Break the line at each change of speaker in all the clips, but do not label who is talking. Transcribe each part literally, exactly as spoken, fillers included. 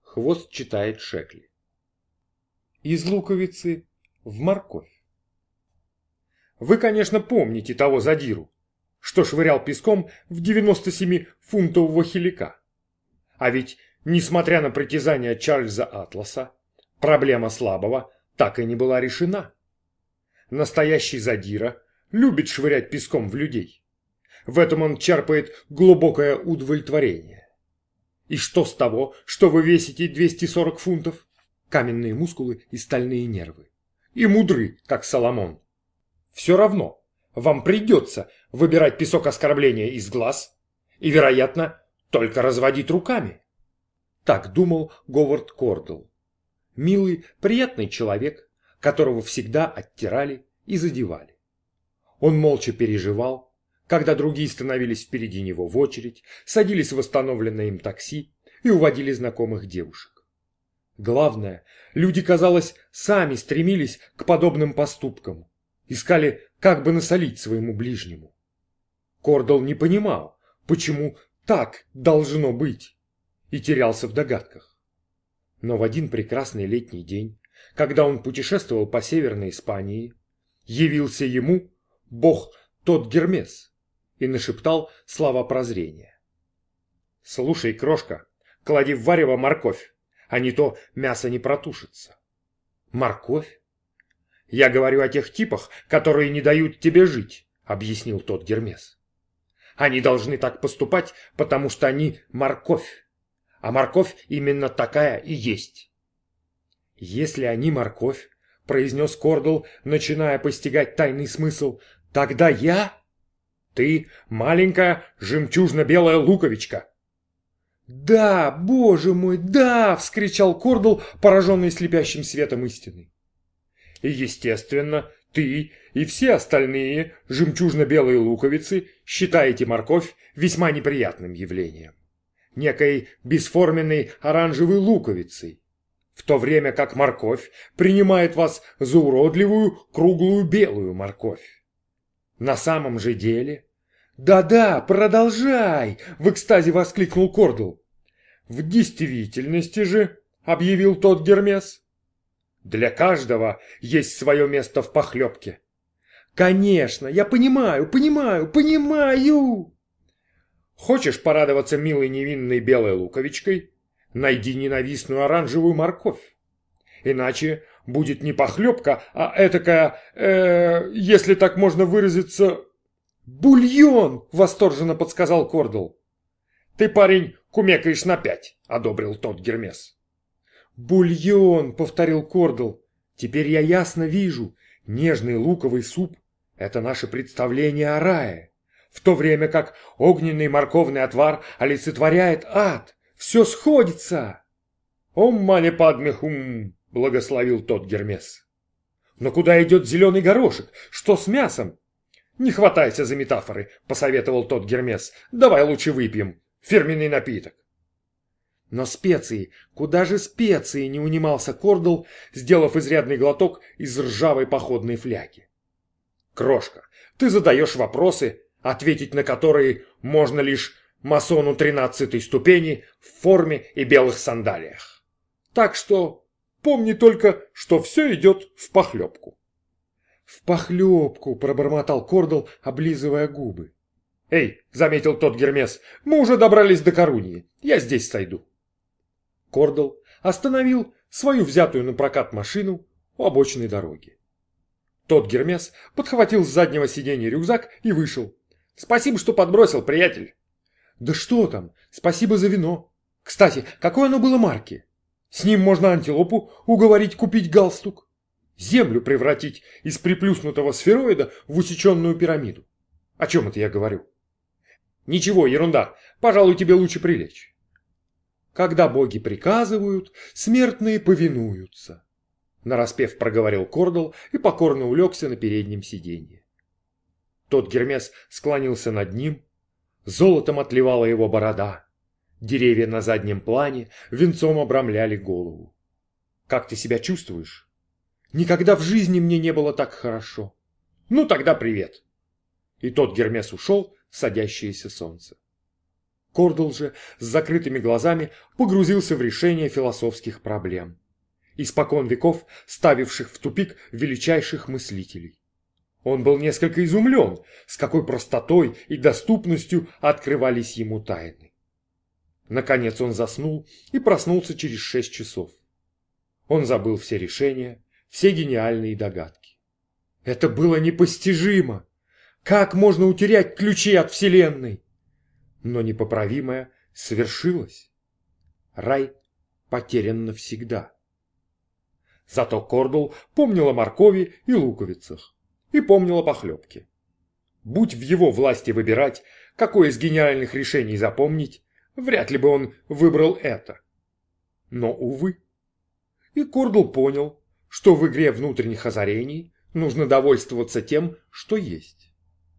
Хвост читает Шекли. Из луковицы в морковь. Вы, конечно, помните того задиру, что швырял песком в девяностосемифунтового хилика. А ведь, несмотря на притязания Чарльза Атласа, проблема слабого так и не была решена. Настоящий задира любит швырять песком в людей. В этом он черпает глубокое удовлетворение. И что с того, что вы весите двести сорок фунтов? Каменные мускулы и стальные нервы. И мудры, как Соломон. Все равно вам придется выбирать песок оскорбления из глаз и, вероятно, только разводить руками. Так думал Говард Кордл. Милый, приятный человек, которого всегда оттирали и задевали. Он молча переживал, когда другие становились впереди него в очередь, садились в восстановленное им такси и уводили знакомых девушек. Главное, люди, казалось, сами стремились к подобным поступкам, искали, как бы насолить своему ближнему. Кордл не понимал, почему так должно быть, и терялся в догадках. Но в один прекрасный летний день, когда он путешествовал по Северной Испании, явился ему бог тот Гермес и нашептал слова прозрения. «Слушай, крошка, клади в варево морковь, а не то мясо не протушится». «Морковь? Я говорю о тех типах, которые не дают тебе жить», — объяснил тот Гермес. «Они должны так поступать, потому что они морковь, а морковь именно такая и есть». «Если они морковь, — произнес Кордл, начиная постигать тайный смысл, — тогда я... Ты маленькая жемчужно-белая луковичка». «Да, боже мой, да!» — вскричал Кордл, пораженный слепящим светом истины. «И, естественно, ты и все остальные жемчужно-белые луковицы считаете морковь весьма неприятным явлением, некой бесформенной оранжевой луковицей, в то время как морковь принимает вас за уродливую круглую белую морковь. На самом же деле... «Да-да, продолжай!» — в экстазе воскликнул Кордл. «В действительности же, — объявил тот Гермес, — для каждого есть свое место в похлебке». «Конечно, я понимаю, понимаю, понимаю!» «Хочешь порадоваться милой невинной белой луковичкой? Найди ненавистную оранжевую морковь. Иначе будет не похлебка, а этакая, э, если так можно выразиться, бульон!» — восторженно подсказал Кордл. «Ты, парень, кумекаешь на пять», — одобрил тот Гермес. «Бульон!» — повторил Кордл. «Теперь я ясно вижу, нежный луковый суп — это наше представление о рае, в то время как огненный морковный отвар олицетворяет ад. Все сходится!» «Ом мане падме хум!» — благословил тот Гермес. «Но куда идет зеленый горошек? Что с мясом?» «Не хватайся за метафоры», — посоветовал тот Гермес. «Давай лучше выпьем. Фирменный напиток». «Но специи, куда же специи?» — не унимался Кордл, сделав изрядный глоток из ржавой походной фляги. «Крошка, ты задаешь вопросы, ответить на которые можно лишь масону тринадцатой ступени в форме и белых сандалиях. Так что помни только, что все идет в похлебку». «В похлебку!» — пробормотал Кордл, облизывая губы. «Эй!» — заметил тот Гермес. «Мы уже добрались до Коруньи. Я здесь сойду». Кордл остановил свою взятую на прокат машину у обочины дороги. Тот Гермес подхватил с заднего сиденья рюкзак и вышел. «Спасибо, что подбросил, приятель». «Да что там? Спасибо за вино. Кстати, какой оно было марки? С ним можно антилопу уговорить купить галстук. Землю превратить из приплюснутого сфероида в усеченную пирамиду. О чем это я говорю?» «Ничего, ерунда. Пожалуй, тебе лучше прилечь». «Когда боги приказывают, смертные повинуются», — нараспев проговорил Кордл и покорно улегся на переднем сиденье. Тот Гермес склонился над ним, золотом отливала его борода, деревья на заднем плане венцом обрамляли голову. «Как ты себя чувствуешь?» «Никогда в жизни мне не было так хорошо». «Ну тогда привет». И тот Гермес ушел в садящееся солнце. Кордл же с закрытыми глазами погрузился в решение философских проблем, испокон веков ставивших в тупик величайших мыслителей. Он был несколько изумлен, с какой простотой и доступностью открывались ему тайны. Наконец он заснул и проснулся через шесть часов. Он забыл все решения, все гениальные догадки. Это было непостижимо! Как можно утерять ключи от Вселенной? Но непоправимое свершилось. Рай потерян навсегда. Зато Кордл помнил о моркови и луковицах. И помнил о похлебке. Будь в его власти выбирать, какое из гениальных решений запомнить, вряд ли бы он выбрал это. Но, увы. И Кордл понял, что в игре внутренних озарений нужно довольствоваться тем, что есть.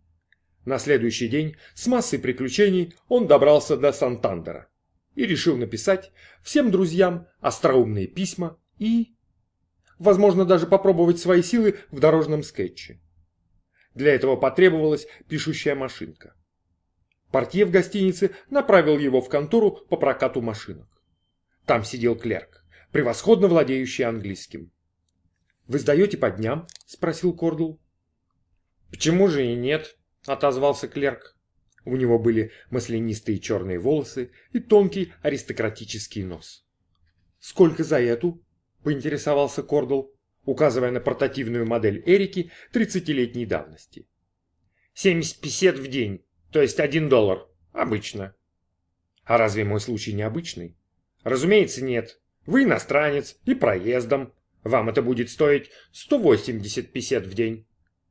На следующий день с массой приключений он добрался до Сантандера и решил написать всем друзьям остроумные письма и, возможно, даже попробовать свои силы в дорожном скетче. Для этого потребовалась пишущая машинка. Портье в гостинице направил его в контору по прокату машинок. Там сидел клерк, превосходно владеющий английским. «Вы сдаете по дням?» – спросил Кордл. «Почему же и нет?» – отозвался клерк. У него были маслянистые черные волосы и тонкий аристократический нос. «Сколько за эту?» – поинтересовался Кордл, указывая на портативную модель Эрики тридцатилетней давности. «семьдесят песет в день, то есть один доллар. Обычно». «А разве мой случай необычный?» «Разумеется, нет. Вы иностранец и проездом. Вам это будет стоить сто восемьдесят песет в день».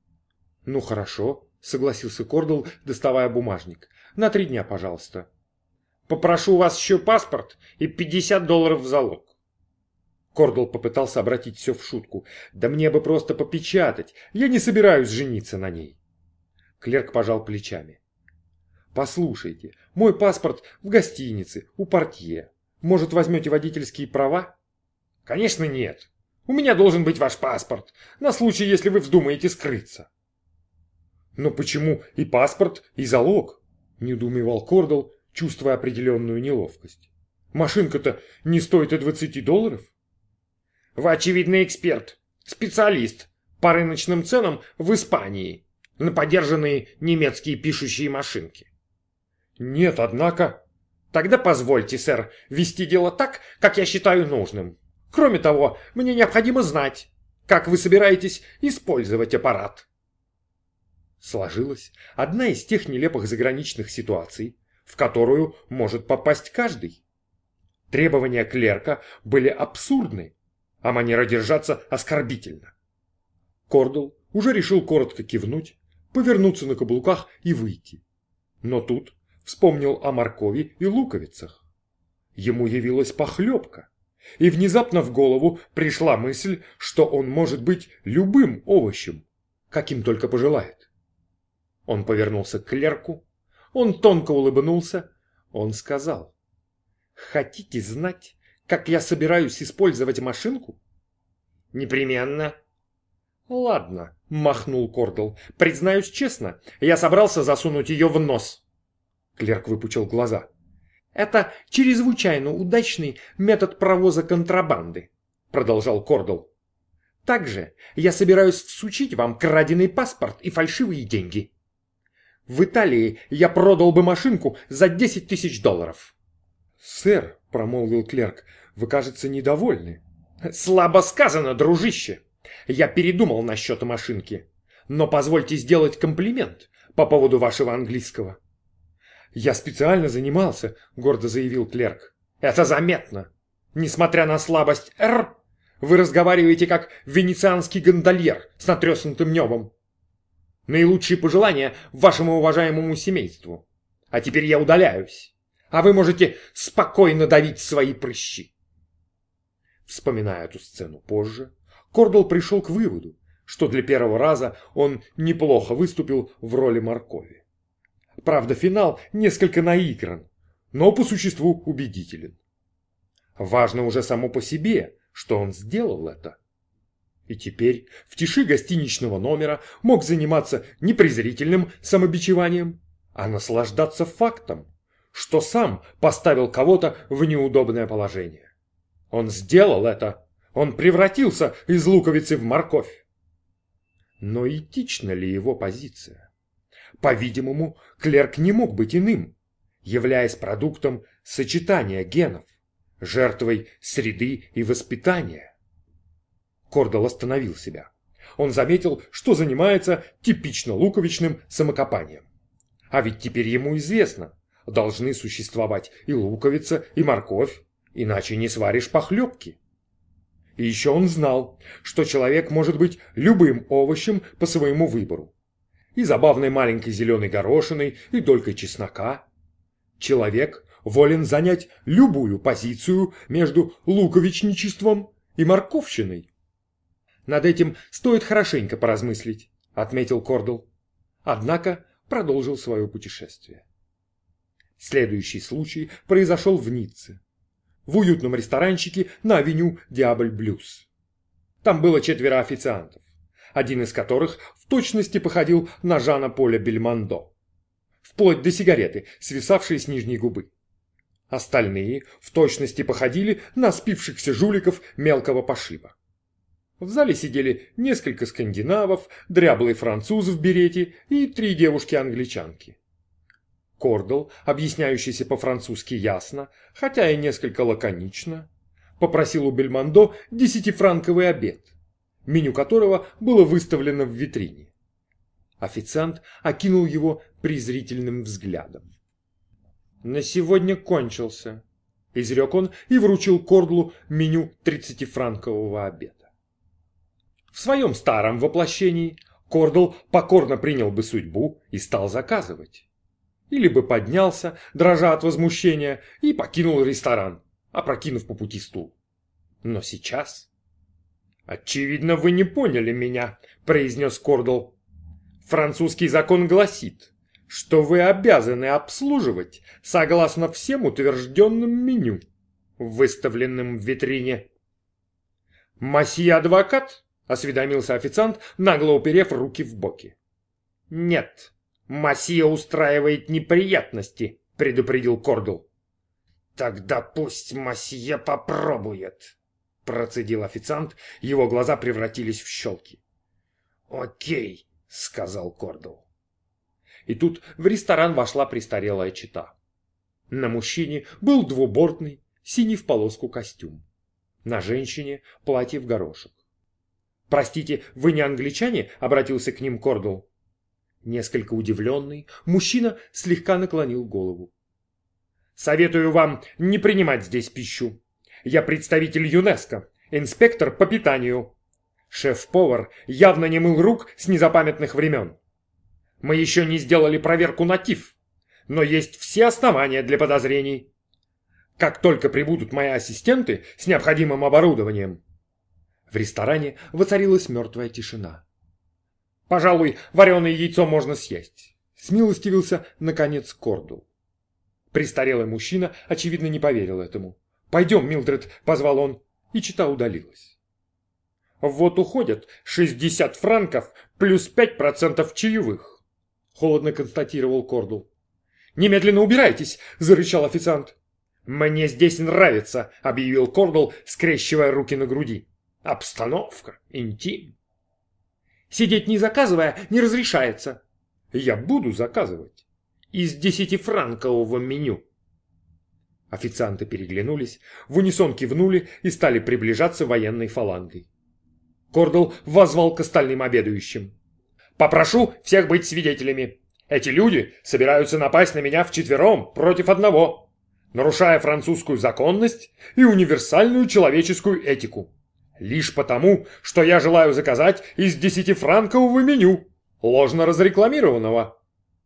«Ну хорошо», — согласился Кордл, доставая бумажник. «На три дня, пожалуйста». «Попрошу у вас еще паспорт и пятьдесят долларов в залог». Кордл попытался обратить все в шутку. «Да мне бы просто попечатать. Я не собираюсь жениться на ней». Клерк пожал плечами. «Послушайте, мой паспорт в гостинице, у портье. Может, возьмете водительские права?» «Конечно нет. У меня должен быть ваш паспорт, на случай, если вы вздумаете скрыться». «Но почему и паспорт, и залог?» – недоумевал Кордл, чувствуя определенную неловкость. «Машинка-то не стоит и двадцати долларов». «Вы, очевидно, эксперт, специалист по рыночным ценам в Испании на подержанные немецкие пишущие машинки». «Нет, однако...» «Тогда позвольте, сэр, вести дело так, как я считаю нужным. Кроме того, мне необходимо знать, как вы собираетесь использовать аппарат». Сложилась одна из тех нелепых заграничных ситуаций, в которую может попасть каждый. Требования клерка были абсурдны, а манера держаться оскорбительна. Кордл уже решил коротко кивнуть, повернуться на каблуках и выйти. Но тут вспомнил о моркови и луковицах. Ему явилась похлебка, и внезапно в голову пришла мысль, что он может быть любым овощем, каким только пожелает. Он повернулся к клерку, он тонко улыбнулся, он сказал: «Хотите знать, как я собираюсь использовать машинку?» «Непременно». «Ладно», — махнул Кордл, — «признаюсь честно, я собрался засунуть ее в нос». Клерк выпучил глаза. «Это чрезвычайно удачный метод провоза контрабанды», — продолжал Кордл. «Также я собираюсь всучить вам краденый паспорт и фальшивые деньги. В Италии я продал бы машинку за десять тысяч долларов». «Сэр», — промолвил клерк, — «вы, кажется, недовольны». «Слабо сказано, дружище. Я передумал насчет машинки. Но позвольте сделать комплимент по поводу вашего английского». «Я специально занимался», — гордо заявил клерк. «Это заметно. Несмотря на слабость «р», вы разговариваете как венецианский гондольер с натреснутым небом. Наилучшие пожелания вашему уважаемому семейству. А теперь я удаляюсь, а вы можете спокойно давить свои прыщи». Вспоминая эту сцену позже, Кордл пришел к выводу, что для первого раза он неплохо выступил в роли моркови. Правда, финал несколько наигран, но по существу убедителен. Важно уже само по себе, что он сделал это. И теперь в тиши гостиничного номера мог заниматься не презрительным самобичеванием, а наслаждаться фактом, что сам поставил кого-то в неудобное положение. Он сделал это. Он превратился из луковицы в морковь. Но этична ли его позиция? По-видимому, клерк не мог быть иным, являясь продуктом сочетания генов, жертвой среды и воспитания. Кордел остановил себя. Он заметил, что занимается типично луковичным самокопанием. А ведь теперь ему известно, должны существовать и луковица, и морковь, иначе не сваришь похлебки. И еще он знал, что человек может быть любым овощем по своему выбору. И забавной маленькой зеленой горошиной, и долькой чеснока. Человек волен занять любую позицию между луковичничеством и морковщиной. Над этим стоит хорошенько поразмыслить, отметил Кордел. Однако продолжил свое путешествие. Следующий случай произошел в Ницце, в уютном ресторанчике на авеню Диабль-Блюз. Там было четверо официантов, один из которых в точности походил на Жана-Поля Бельмондо, вплоть до сигареты, свисавшей с нижней губы. Остальные в точности походили на спившихся жуликов мелкого пошиба. В зале сидели несколько скандинавов, дряблый француз в берете и три девушки-англичанки. Кордел, объясняющийся по-французски ясно, хотя и несколько лаконично, попросил у Бельмондо десятифранковый обед, меню которого было выставлено в витрине. Официант окинул его презрительным взглядом. «На сегодня кончился», — изрек он и вручил Кордлу меню тридцатифранкового обеда. В своем старом воплощении Кордел покорно принял бы судьбу и стал заказывать. Или бы поднялся, дрожа от возмущения, и покинул ресторан, опрокинув по пути стул. Но сейчас... «Очевидно, вы не поняли меня», — произнес Кордел. «Французский закон гласит, что вы обязаны обслуживать согласно всем утвержденным меню, выставленным в витрине». «Мосье адвокат?» — осведомился официант, нагло уперев руки в боки. «Нет, мосье устраивает неприятности», — предупредил Кордел. «Тогда пусть мосье попробует», — процедил официант, его глаза превратились в щелки. «Окей», — сказал Кордел. И тут в ресторан вошла престарелая чета. На мужчине был двубортный, синий в полоску костюм. На женщине платье в горошек. «Простите, вы не англичане?» — обратился к ним Кордел. Несколько удивленный, мужчина слегка наклонил голову. «Советую вам не принимать здесь пищу. Я представитель ЮНЕСКО, инспектор по питанию. Шеф-повар явно не мыл рук с незапамятных времен. Мы еще не сделали проверку на ТИФ, но есть все основания для подозрений. Как только прибудут мои ассистенты с необходимым оборудованием...» В ресторане воцарилась мертвая тишина. «Пожалуй, вареное яйцо можно съесть», — смилостивился, наконец, Кордел. Престарелый мужчина, очевидно, не поверил этому. «Пойдем, Милдред», — позвал он, и чета удалилась. «Вот уходят шестьдесят франков плюс пять процентов чаевых», — холодно констатировал Кордел. «Немедленно убирайтесь», — зарычал официант. «Мне здесь нравится», — объявил Кордел, скрещивая руки на груди. «Обстановка, интим». «Сидеть не заказывая не разрешается». «Я буду заказывать. Из десятифранкового меню». Официанты переглянулись, в унисон кивнули и стали приближаться военной фалангой. Кордел воззвал к остальным обедающим. «Попрошу всех быть свидетелями. Эти люди собираются напасть на меня вчетвером против одного, нарушая французскую законность и универсальную человеческую этику. Лишь потому, что я желаю заказать из десятифранкового меню, ложно разрекламированного».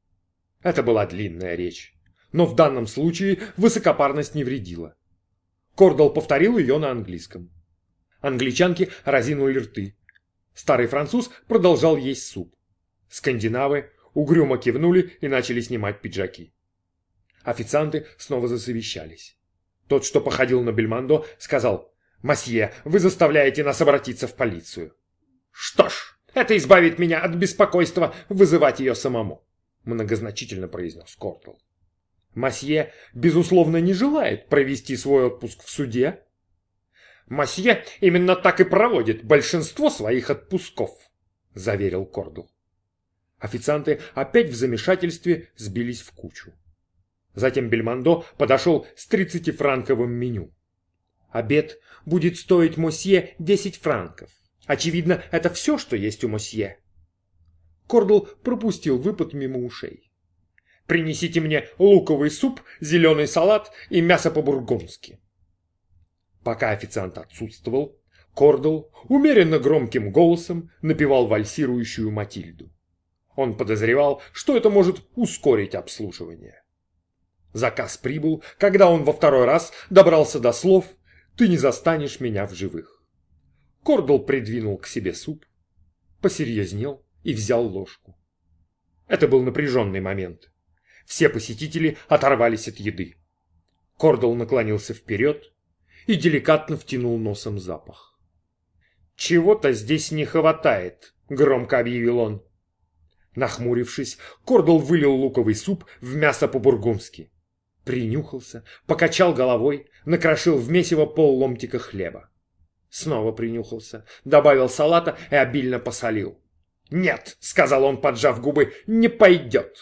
Это была длинная речь, но в данном случае высокопарность не вредила. Кордел повторил ее на английском. Англичанки разинули рты. Старый француз продолжал есть суп. Скандинавы угрюмо кивнули и начали снимать пиджаки. Официанты снова засовещались. Тот, что походил на Бельмондо, сказал: «Мосье, вы заставляете нас обратиться в полицию». «Что ж, это избавит меня от беспокойства вызывать ее самому», многозначительно произнес Кордел. Мосье, безусловно, не желает провести свой отпуск в суде. Мосье именно так и проводит большинство своих отпусков, заверил Кордл. Официанты опять в замешательстве сбились в кучу. Затем Бельмондо подошел с тридцатифранковым меню. Обед будет стоить мосье десять франков. Очевидно, это все, что есть у мосье. Кордл пропустил выпад мимо ушей. Принесите мне луковый суп, зеленый салат и мясо по-бургундски. Пока официант отсутствовал, Кордл умеренно громким голосом напевал вальсирующую Матильду. Он подозревал, что это может ускорить обслуживание. Заказ прибыл, когда он во второй раз добрался до слов «Ты не застанешь меня в живых». Кордл придвинул к себе суп, посерьезнел и взял ложку. Это был напряженный момент. Все посетители оторвались от еды. Кордл наклонился вперед и деликатно втянул носом запах. «Чего-то здесь не хватает», — громко объявил он. Нахмурившись, Кордл вылил луковый суп в мясо по-бургундски. Принюхался, покачал головой, накрошил в месиво пол-ломтика хлеба. Снова принюхался, добавил салата и обильно посолил. «Нет», — сказал он, поджав губы, — «не пойдет».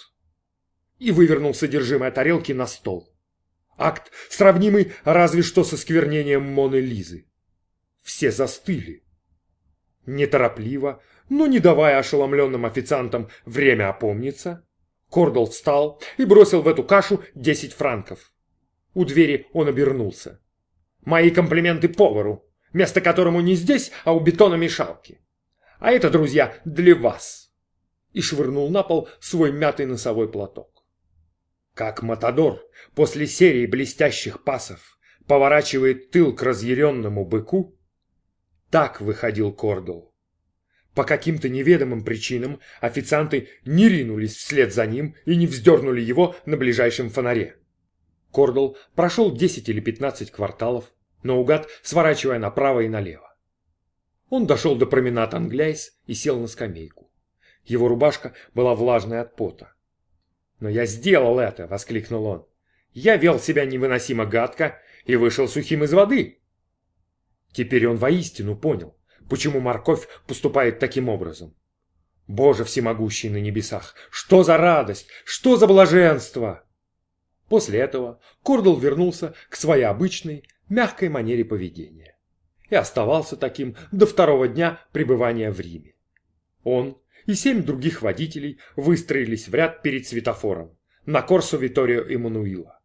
И вывернул содержимое тарелки на стол. Акт, сравнимый разве что со сквернением Моны Лизы. Все застыли. Неторопливо, но не давая ошеломленным официантам время опомниться, Кордл встал и бросил в эту кашу десять франков. У двери он обернулся. «Мои комплименты повару, место которому не здесь, а у бетономешалки. А это, друзья, для вас!» И швырнул на пол свой мятый носовой платок. Как матадор после серии блестящих пасов поворачивает тыл к разъяренному быку, так выходил Кордл. По каким-то неведомым причинам официанты не ринулись вслед за ним и не вздернули его на ближайшем фонаре. Кордл прошел десять или пятнадцать кварталов, наугад сворачивая направо и налево. Он дошел до променад Англяйс и сел на скамейку. Его рубашка была влажной от пота. «Но я сделал это!» — воскликнул он. «Я вел себя невыносимо гадко и вышел сухим из воды!» Теперь он воистину понял, почему морковь поступает таким образом. Боже всемогущий на небесах! Что за радость! Что за блаженство! После этого Кордл вернулся к своей обычной, мягкой манере поведения. И оставался таким до второго дня пребывания в Риме. Он и семь других водителей выстроились в ряд перед светофором на Корсо Витторио Эммануила.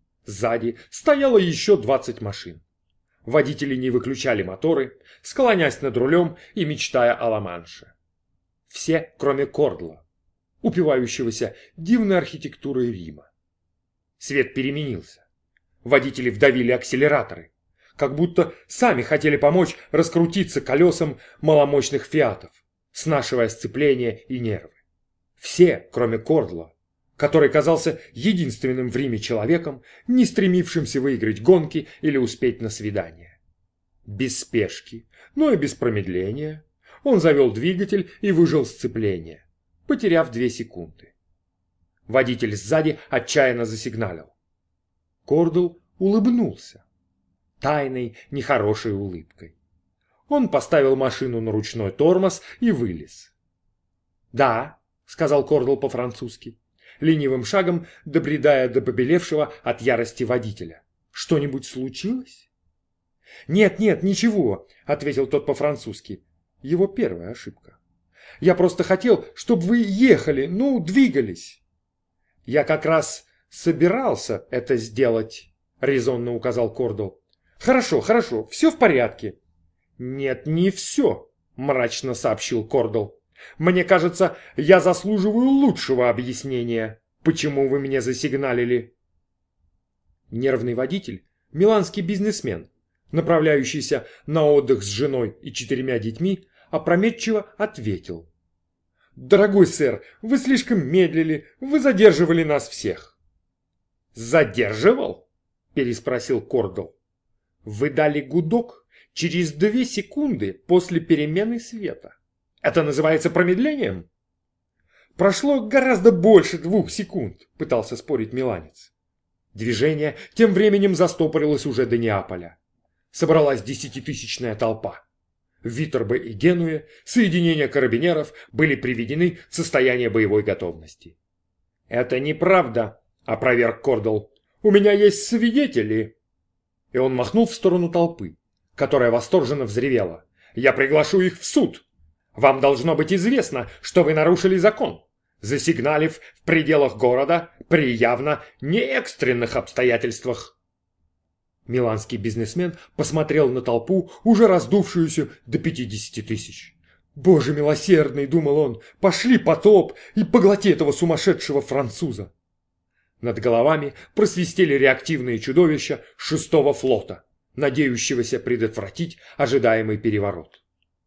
Сзади стояло еще двадцать машин. Водители не выключали моторы, склонясь над рулем и мечтая о Ла-Манше. Все, кроме Кордла, упивающегося дивной архитектурой Рима. Свет переменился. Водители вдавили акселераторы, как будто сами хотели помочь раскрутиться колесам маломощных фиатов, снашивая сцепление и нервы. Все, кроме Кордла, который казался единственным в Риме человеком, не стремившимся выиграть гонки или успеть на свидание. Без спешки, но и без промедления, он завел двигатель и выжал сцепление, потеряв две секунды. Водитель сзади отчаянно засигналил. Кордл улыбнулся, тайной, нехорошей улыбкой. Он поставил машину на ручной тормоз и вылез. «Да», — сказал Кордл по-французски, ленивым шагом добредая до побелевшего от ярости водителя. «Что-нибудь случилось?» «Нет, нет, ничего», — ответил тот по-французски. Его первая ошибка. «Я просто хотел, чтобы вы ехали, ну, двигались». «Я как раз собирался это сделать», — резонно указал Кордл. «Хорошо, хорошо, все в порядке». «Нет, не все», — мрачно сообщил Кордл. «Мне кажется, я заслуживаю лучшего объяснения, почему вы мне засигналили». Нервный водитель, миланский бизнесмен, направляющийся на отдых с женой и четырьмя детьми, опрометчиво ответил. «Дорогой сэр, вы слишком медлили, вы задерживали нас всех». «Задерживал?» – переспросил Кордл. «Вы дали гудок через две секунды после перемены света. Это называется промедлением?» «Прошло гораздо больше двух секунд», – пытался спорить миланец. Движение тем временем застопорилось уже до Неаполя. Собралась десятитысячная толпа. В Витербо и Генуе соединения карабинеров были приведены в состояние боевой готовности. «Это неправда», — опроверг Кордл. «У меня есть свидетели». И он махнул в сторону толпы, которая восторженно взревела. «Я приглашу их в суд. Вам должно быть известно, что вы нарушили закон, засигналив в пределах города при явно неэкстренных обстоятельствах». Миланский бизнесмен посмотрел на толпу, уже раздувшуюся до пятидесяти тысяч. «Боже милосердный», — думал он, — «пошли потоп и поглоти этого сумасшедшего француза». Над головами просвистели реактивные чудовища шестого флота, надеющегося предотвратить ожидаемый переворот.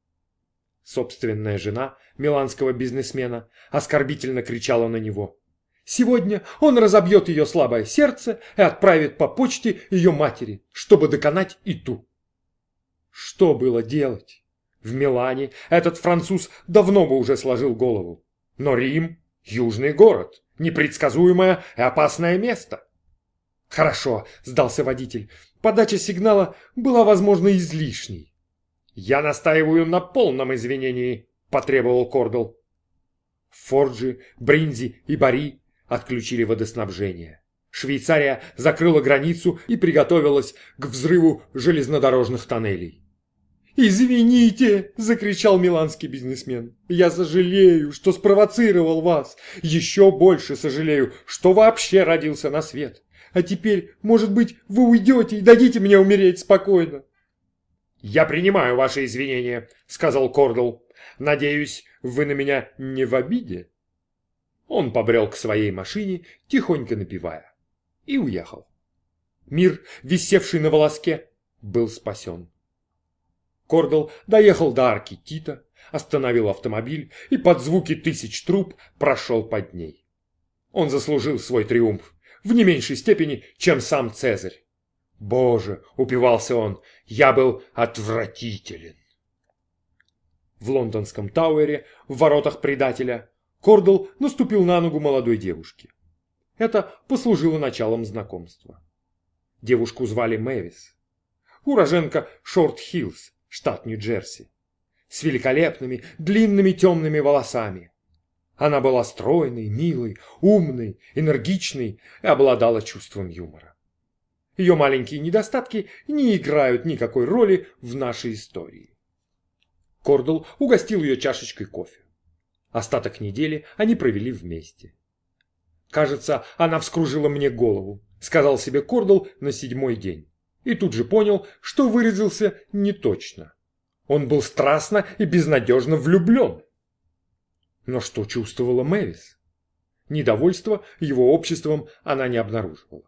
Собственная жена миланского бизнесмена оскорбительно кричала на него. Сегодня он разобьет ее слабое сердце и отправит по почте ее матери, чтобы доконать и ту. Что было делать? В Милане этот француз давно бы уже сложил голову. Но Рим – южный город, непредсказуемое и опасное место. Хорошо, сдался водитель. Подача сигнала была, возможно, излишней. Я настаиваю на полном извинении, потребовал Кордл. Форджи, Бринзи и Бари отключили водоснабжение. Швейцария закрыла границу и приготовилась к взрыву железнодорожных тоннелей. «Извините!» – закричал миланский бизнесмен. «Я сожалею, что спровоцировал вас. Еще больше сожалею, что вообще родился на свет. А теперь, может быть, вы уйдете и дадите мне умереть спокойно?» «Я принимаю ваши извинения», – сказал Кордл. «Надеюсь, вы на меня не в обиде?» Он побрел к своей машине, тихонько напевая, и уехал. Мир, висевший на волоске, был спасен. Кордл доехал до арки Тита, остановил автомобиль и под звуки тысяч труб прошел под ней. Он заслужил свой триумф в не меньшей степени, чем сам Цезарь. «Боже!» — упивался он. «Я был отвратителен!» В лондонском Тауэре, в воротах предателя, Кордл наступил на ногу молодой девушки. Это послужило началом знакомства. Девушку звали Мэвис. Уроженка Шорт-Хиллз, штат Нью-Джерси, с великолепными длинными темными волосами. Она была стройной, милой, умной, энергичной и обладала чувством юмора. Ее маленькие недостатки не играют никакой роли в нашей истории. Кордл угостил ее чашечкой кофе. Остаток недели они провели вместе. «Кажется, она вскружила мне голову», — сказал себе Кордл на седьмой день. И тут же понял, что выразился неточно. Он был страстно и безнадежно влюблен. Но что чувствовала Мэвис? Недовольство его обществом она не обнаруживала.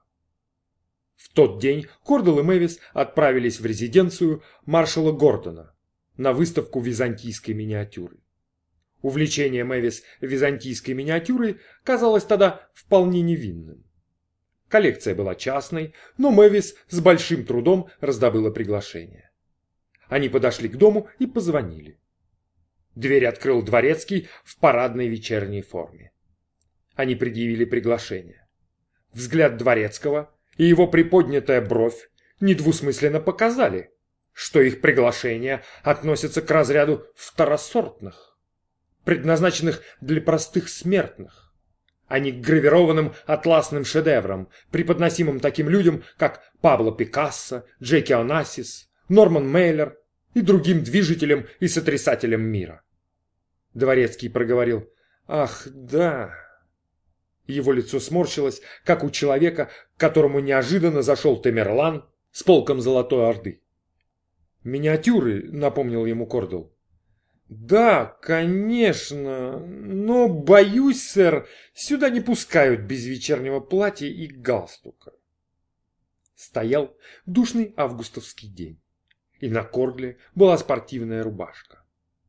В тот день Кордл и Мэвис отправились в резиденцию маршала Гордона на выставку византийской миниатюры. Увлечение Мэвис византийской миниатюрой казалось тогда вполне невинным. Коллекция была частной, но Мэвис с большим трудом раздобыла приглашение. Они подошли к дому и позвонили. Дверь открыл дворецкий в парадной вечерней форме. Они предъявили приглашение. Взгляд дворецкого и его приподнятая бровь недвусмысленно показали, что их приглашения относятся к разряду второсортных, предназначенных для простых смертных, а не к гравированным атласным шедеврам, преподносимым таким людям, как Пабло Пикассо, Джеки Онассис, Норман Мейлер и другим движителям и сотрясателям мира. Дворецкий проговорил: «Ах, да». Его лицо сморщилось, как у человека, к которому неожиданно зашел Тамерлан с полком Золотой Орды. «Миниатюры», — напомнил ему Кордл. «Да, конечно, но, боюсь, сэр, сюда не пускают без вечернего платья и галстука». Стоял душный августовский день, и на Кордле была спортивная рубашка.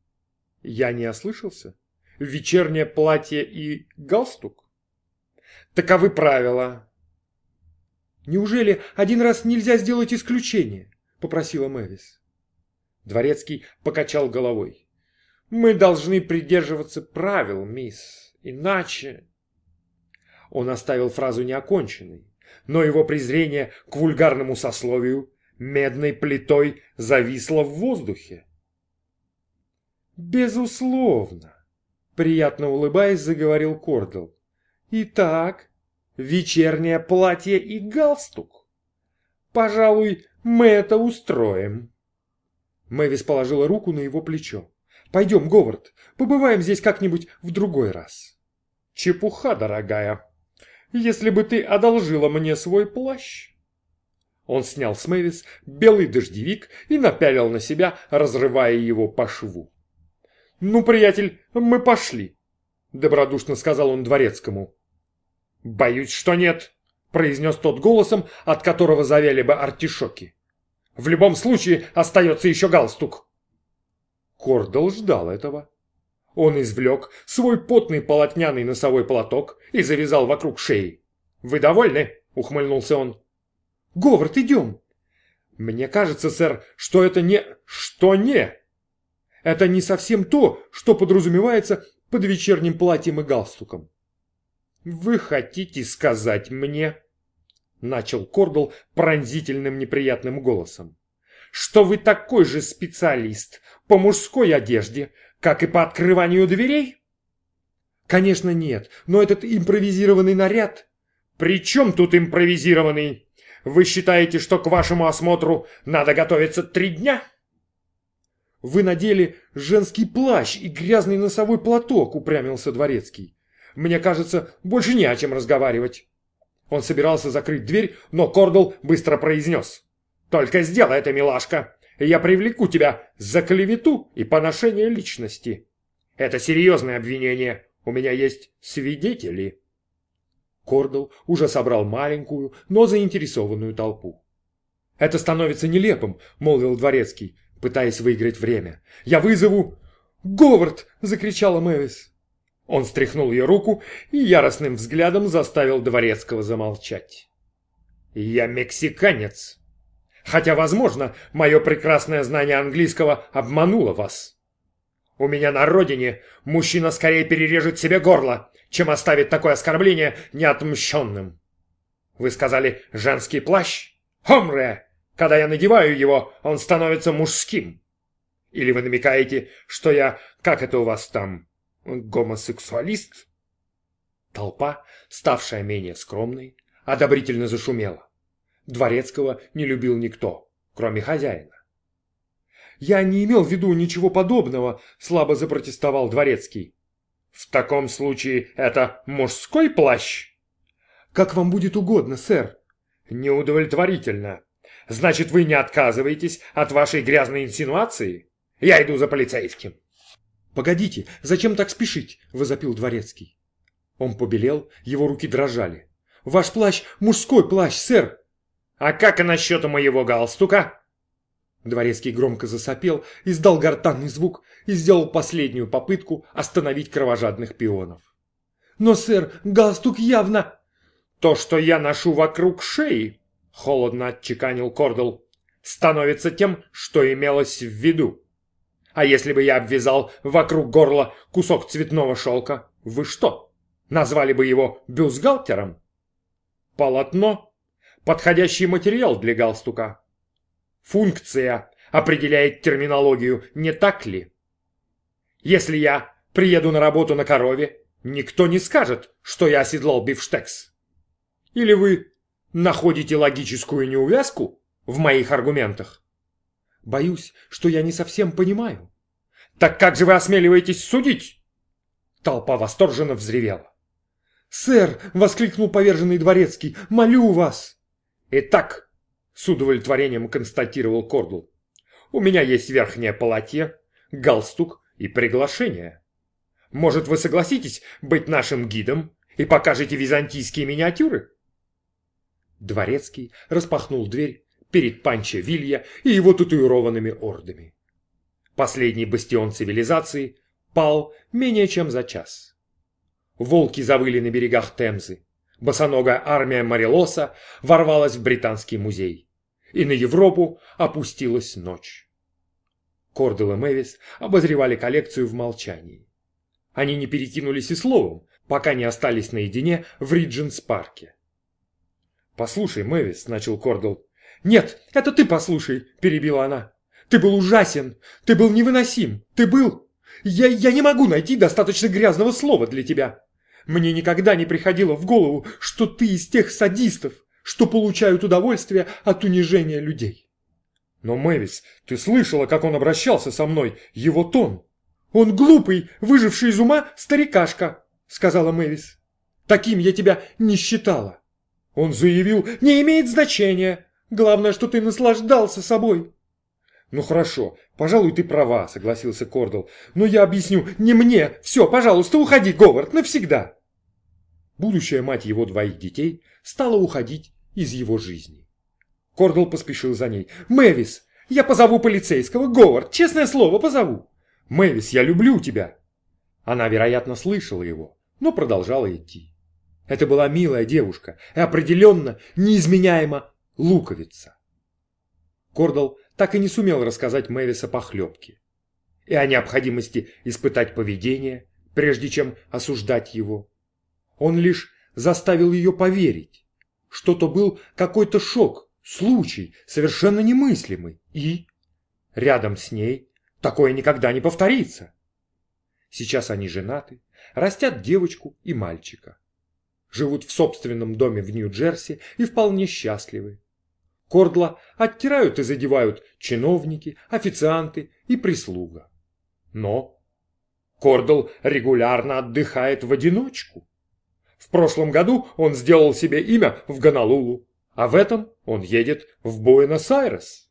Я не ослышался? Вечернее платье и галстук? Таковы правила. «Неужели один раз нельзя сделать исключение?» — попросила Мэвис. Дворецкий покачал головой. «Мы должны придерживаться правил, мисс, иначе...» Он оставил фразу неоконченной, но его презрение к вульгарному сословию медной плитой зависло в воздухе. «Безусловно», — приятно улыбаясь, заговорил Кордл. «Итак, вечернее платье и галстук. Пожалуй, мы это устроим». Мэвис положила руку на его плечо. «Пойдем, Говард, побываем здесь как-нибудь в другой раз». «Чепуха, дорогая. Если бы ты одолжила мне свой плащ». Он снял с Мэвис белый дождевик и напялил на себя, разрывая его по шву. «Ну, приятель, мы пошли», — добродушно сказал он дворецкому. «Боюсь, что нет», — произнес тот голосом, от которого завяли бы артишоки. «В любом случае остается еще галстук». Кордл ждал этого. Он извлек свой потный полотняный носовой платок и завязал вокруг шеи. «Вы довольны?» — ухмыльнулся он. «Говард, идем!» «Мне кажется, сэр, что это не... Что не? Это не совсем то, что подразумевается под вечерним платьем и галстуком». «Вы хотите сказать мне...» — начал Кордл пронзительным неприятным голосом, «что вы такой же специалист по мужской одежде, как и по открыванию дверей?» «Конечно нет, но этот импровизированный наряд...» «При чем тут импровизированный? Вы считаете, что к вашему осмотру надо готовиться три дня?» «Вы надели женский плащ и грязный носовой платок», — упрямился дворецкий. «Мне кажется, больше не о чем разговаривать». Он собирался закрыть дверь, но Кордл быстро произнес: «Только сделай это, милашка, и я привлеку тебя за клевету и поношение личности. Это серьезное обвинение, у меня есть свидетели». Кордл уже собрал маленькую, но заинтересованную толпу. «Это становится нелепым», — молвил дворецкий, пытаясь выиграть время. «Я вызову...» «Говард!» — закричала Мэвис. Он стряхнул ее руку и яростным взглядом заставил дворецкого замолчать. «Я мексиканец. Хотя, возможно, мое прекрасное знание английского обмануло вас. У меня на родине мужчина скорее перережет себе горло, чем оставит такое оскорбление неотмщенным. Вы сказали «женский плащ»? Хомре! Когда я надеваю его, он становится мужским. Или вы намекаете, что я, как это у вас там, гомосексуалист?» Толпа, ставшая менее скромной, одобрительно зашумела. Дворецкого не любил никто, кроме хозяина. «Я не имел в виду ничего подобного», — слабо запротестовал дворецкий. «В таком случае это мужской плащ?» «Как вам будет угодно, сэр». «Неудовлетворительно. Значит, вы не отказываетесь от вашей грязной инсинуации? Я иду за полицейским». «Погодите, зачем так спешить?» — возопил дворецкий. Он побелел, его руки дрожали. «Ваш плащ — мужской плащ, сэр!» «А как и насчет моего галстука?» Дворецкий громко засопел, издал гортанный звук и сделал последнюю попытку остановить кровожадных пионов. «Но, сэр, галстук явно...» «То, что я ношу вокруг шеи», — холодно отчеканил Кордл, — «становится тем, что имелось в виду. А если бы я обвязал вокруг горла кусок цветного шелка, вы что, назвали бы его бюстгальтером? Полотно — подходящий материал для галстука. Функция определяет терминологию, не так ли? Если я приеду на работу на корове, никто не скажет, что я оседлал бифштекс. Или вы находите логическую неувязку в моих аргументах?» «Боюсь, что я не совсем понимаю». «Так как же вы осмеливаетесь судить?» Толпа восторженно взревела. «Сэр!» — воскликнул поверженный дворецкий. «Молю вас!» «Итак», — с удовлетворением констатировал Кордл, «у меня есть верхнее платье, галстук и приглашение. Может, вы согласитесь быть нашим гидом и покажете византийские миниатюры?» Дворецкий распахнул дверь перед Панчо Вилья и его татуированными ордами. Последний бастион цивилизации пал менее чем за час. Волки завыли на берегах Темзы. Босоногая армия Морелоса ворвалась в Британский музей. И на Европу опустилась ночь. Кордл и Мэвис обозревали коллекцию в молчании. Они не перекинулись и словом, пока не остались наедине в Риджентс-парке. «Послушай, Мэвис», — начал Кордл. «Нет, это ты послушай», — перебила она. «Ты был ужасен, ты был невыносим, ты был... Я, я не могу найти достаточно грязного слова для тебя. Мне никогда не приходило в голову, что ты из тех садистов, что получают удовольствие от унижения людей». «Но, Мэвис, ты слышала, как он обращался со мной, его тон?» «Он глупый, выживший из ума старикашка», — сказала Мэвис. «Таким я тебя не считала». Он заявил: «Не имеет значения. Главное, что ты наслаждался собой». «Ну хорошо, пожалуй, ты права», — согласился Кордл. «Но я объясню не мне. Все, пожалуйста, уходи, Говард, навсегда». Будущая мать его двоих детей стала уходить из его жизни. Кордл поспешил за ней. «Мэвис, я позову полицейского, Говард, честное слово, позову». «Мэвис, я люблю тебя». Она, вероятно, слышала его, но продолжала идти. Это была милая девушка и определенно, неизменяемо луковица. Кордл так и не сумел рассказать Мэвис о похлебке и о необходимости испытать поведение, прежде чем осуждать его. Он лишь заставил ее поверить, что то был какой-то шок, случай, совершенно немыслимый, и рядом с ней такое никогда не повторится. Сейчас они женаты, растят девочку и мальчика. Живут в собственном доме в Нью-Джерси и вполне счастливы. Кордла оттирают и задевают чиновники, официанты и прислуга. Но Кордл регулярно отдыхает в одиночку. В прошлом году он сделал себе имя в Гонолулу, а в этом он едет в Буэнос-Айрес.